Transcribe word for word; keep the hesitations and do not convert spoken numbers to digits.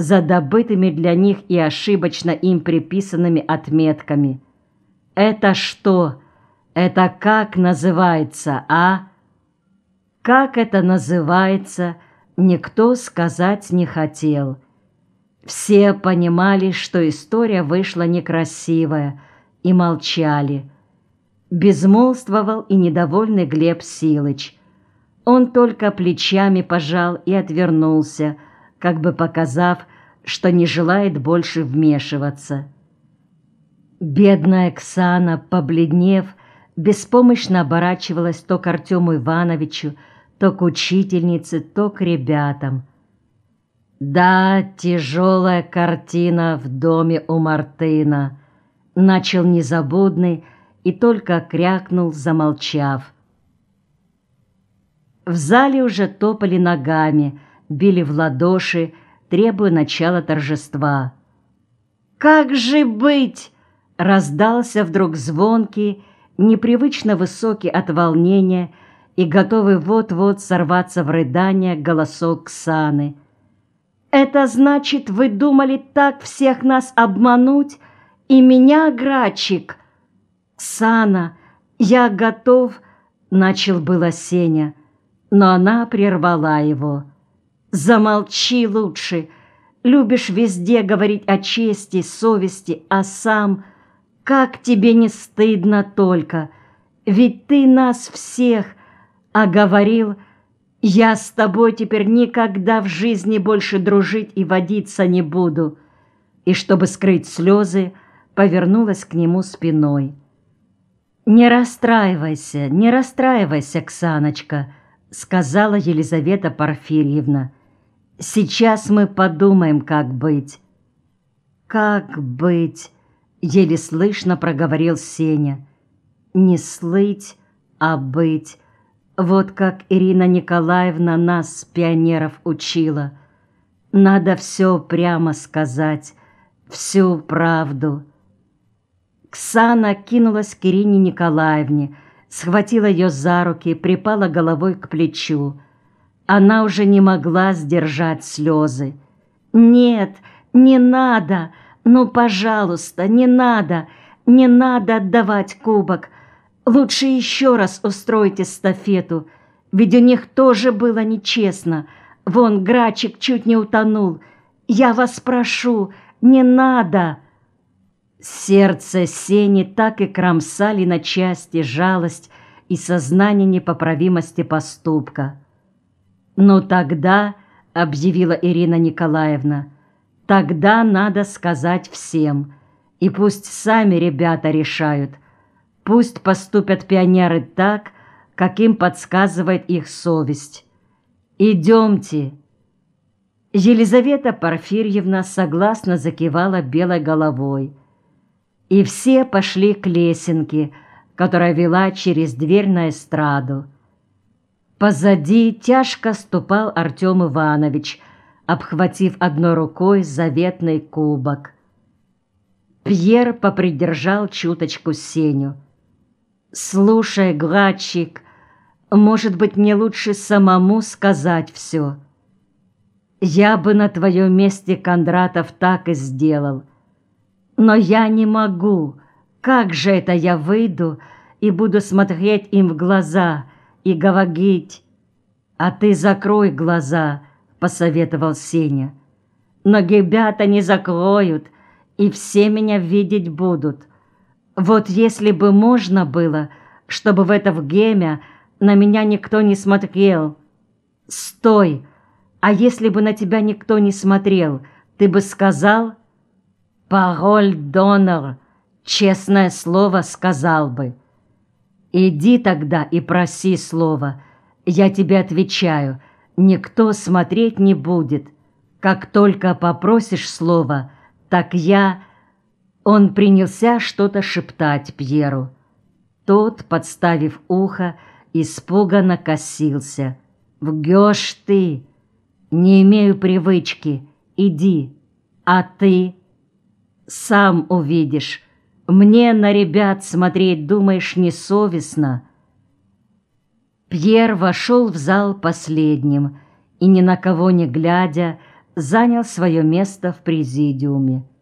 за добытыми для них и ошибочно им приписанными отметками. Это что? Это как называется, а? Как это называется, никто сказать не хотел. Все понимали, что история вышла некрасивая, и молчали. Безмолвствовал и недовольный Глеб Силыч. Он только плечами пожал и отвернулся, как бы показав, что не желает больше вмешиваться. Бедная Оксана, побледнев, беспомощно оборачивалась то к Артему Ивановичу, то к учительнице, то к ребятам. «Да, тяжелая картина в доме у Мартына», — начал Незабудный и только крякнул, замолчав. В зале уже топали ногами, били в ладоши, требуя начала торжества. «Как же быть?» — раздался вдруг звонкий, непривычно высокий от волнения и готовый вот-вот сорваться в рыдание голосок Ксаны. «Это значит, вы думали так всех нас обмануть? И меня, Грачик?» «Ксана, я готов...» — начал было Сеня, но она прервала его. «Замолчи лучше. Любишь везде говорить о чести, совести, а сам... Как тебе не стыдно только? Ведь ты нас всех оговорил. Я с тобой теперь никогда в жизни больше дружить и водиться не буду». И, чтобы скрыть слезы, повернулась к нему спиной. «Не расстраивайся, не расстраивайся, Ксаночка», — сказала Елизавета Порфирьевна. «Сейчас мы подумаем, как быть». «Как быть?» — еле слышно проговорил Сеня. «Не слыть, а быть. Вот как Ирина Николаевна нас, пионеров, учила. Надо все прямо сказать, всю правду». Ксана кинулась к Ирине Николаевне, схватила ее за руки, припала головой к плечу. Она уже не могла сдержать слезы. «Нет, не надо! Ну, пожалуйста, не надо! Не надо отдавать кубок! Лучше еще раз устройте эстафету, ведь у них тоже было нечестно. Вон Грачик чуть не утонул. Я вас прошу, не надо!» Сердце Сени так и кромсали на части жалость и сознание непоправимости поступка. «Ну тогда, — объявила Ирина Николаевна, — тогда надо сказать всем, и пусть сами ребята решают, пусть поступят пионеры так, как им подсказывает их совесть. Идемте». Елизавета Порфирьевна согласно закивала белой головой, и все пошли к лесенке, которая вела через дверь на эстраду. Позади тяжко ступал Артем Иванович, обхватив одной рукой заветный кубок. Пьер попридержал чуточку Сеню. «Слушай, Гладчик, может быть, мне лучше самому сказать все? Я бы на твоем месте, Кондратов, так и сделал. Но я не могу. Как же это я выйду и буду смотреть им в глаза и говорить?» «А ты закрой глаза», — посоветовал Сеня. «Но ребята не закроют, и все меня видеть будут. Вот если бы можно было, чтобы в это время на меня никто не смотрел...» «Стой! А если бы на тебя никто не смотрел, ты бы сказал?» «Пароль донор, честное слово, сказал бы». «Иди тогда и проси слово. Я тебе отвечаю, никто смотреть не будет. Как только попросишь слово, так я...» Он принялся что-то шептать Пьеру. Тот, подставив ухо, испуганно косился. «Вгешь ты! Не имею привычки. Иди. А ты?» «Сам увидишь. Мне на ребят смотреть, думаешь, несовестно?» Пьер вошел в зал последним и, ни на кого не глядя, занял свое место в президиуме.